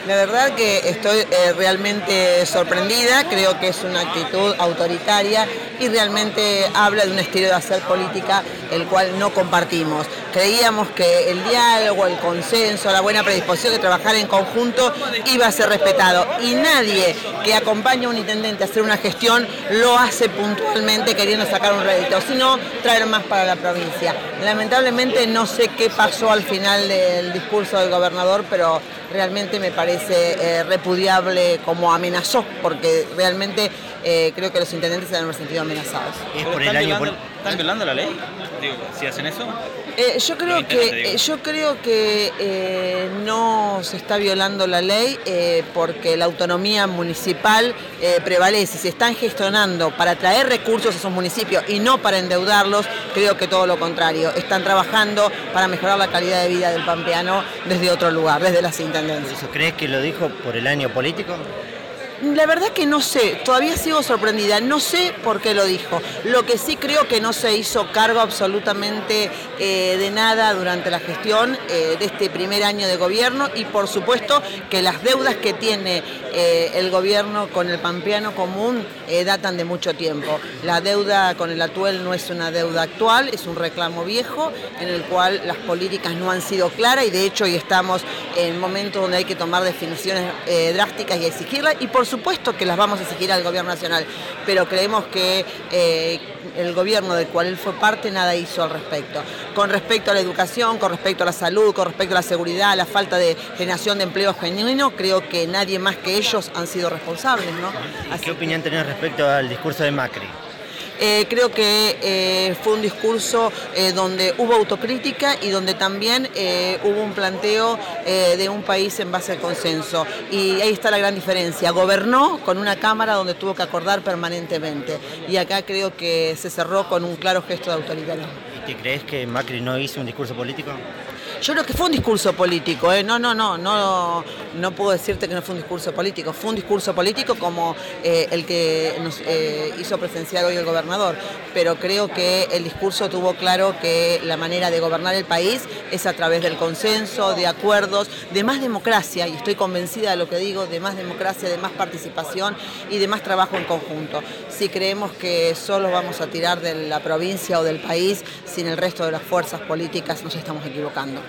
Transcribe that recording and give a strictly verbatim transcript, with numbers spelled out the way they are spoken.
La verdad que estoy eh, realmente sorprendida, creo que es una actitud autoritaria y realmente habla de un estilo de hacer política el cual no compartimos. Creíamos que el diálogo, el consenso, la buena predisposición de trabajar en conjunto iba a ser respetado y nadie que acompaña a un intendente a hacer una gestión lo hace puntualmente queriendo sacar un rédito, sino traer más para la provincia. Lamentablemente no sé qué pasó al final del discurso del gobernador, pero realmente me parece eh, repudiable como amenazó, porque realmente eh, creo que los intendentes se han sentido amenazados. ¿Es por el año pol- ¿Están violando la ley? Digo, si hacen eso. Eh, yo creo que, yo creo que eh, no se está violando la ley eh, porque la autonomía municipal eh, prevalece. Si están gestionando para traer recursos a esos municipios y no para endeudarlos, creo que todo lo contrario. Están trabajando para mejorar la calidad de vida del pampeano desde otro lugar, desde las intendencias. ¿Crees que lo dijo por el año político? La verdad que no sé, todavía sigo sorprendida, no sé por qué lo dijo. Lo que sí creo que no se hizo cargo absolutamente eh, de nada durante la gestión eh, de este primer año de gobierno y por supuesto que las deudas que tiene eh, el gobierno con el pampeano común eh, datan de mucho tiempo. La deuda con el Atuel no es una deuda actual, es un reclamo viejo en el cual las políticas no han sido claras y de hecho hoy estamos en momentos donde hay que tomar definiciones eh, drásticas y exigirlas y por supuesto que las vamos a exigir al gobierno nacional, pero creemos que eh, el gobierno del cual él fue parte nada hizo al respecto. Con respecto a la educación, con respecto a la salud, con respecto a la seguridad, a la falta de generación de empleo genuino, creo que nadie más que ellos han sido responsables, ¿no? Así ¿Qué opinión tenés respecto al discurso de Macri? Eh, creo que eh, fue un discurso eh, donde hubo autocrítica y donde también eh, hubo un planteo eh, de un país en base al consenso. Y ahí está la gran diferencia. Gobernó con una Cámara donde tuvo que acordar permanentemente. Y acá creo que se cerró con un claro gesto de autoritarismo. ¿Y te crees que Macri no hizo un discurso político? Yo creo que fue un discurso político, ¿eh? no, no, no, no, no puedo decirte que no fue un discurso político, fue un discurso político como eh, el que nos eh, hizo presenciar hoy el gobernador, pero creo que el discurso tuvo claro que la manera de gobernar el país es a través del consenso, de acuerdos, de más democracia, y estoy convencida de lo que digo, de más democracia, de más participación y de más trabajo en conjunto. Si creemos que solo vamos a tirar de la provincia o del país sin el resto de las fuerzas políticas, nos estamos equivocando.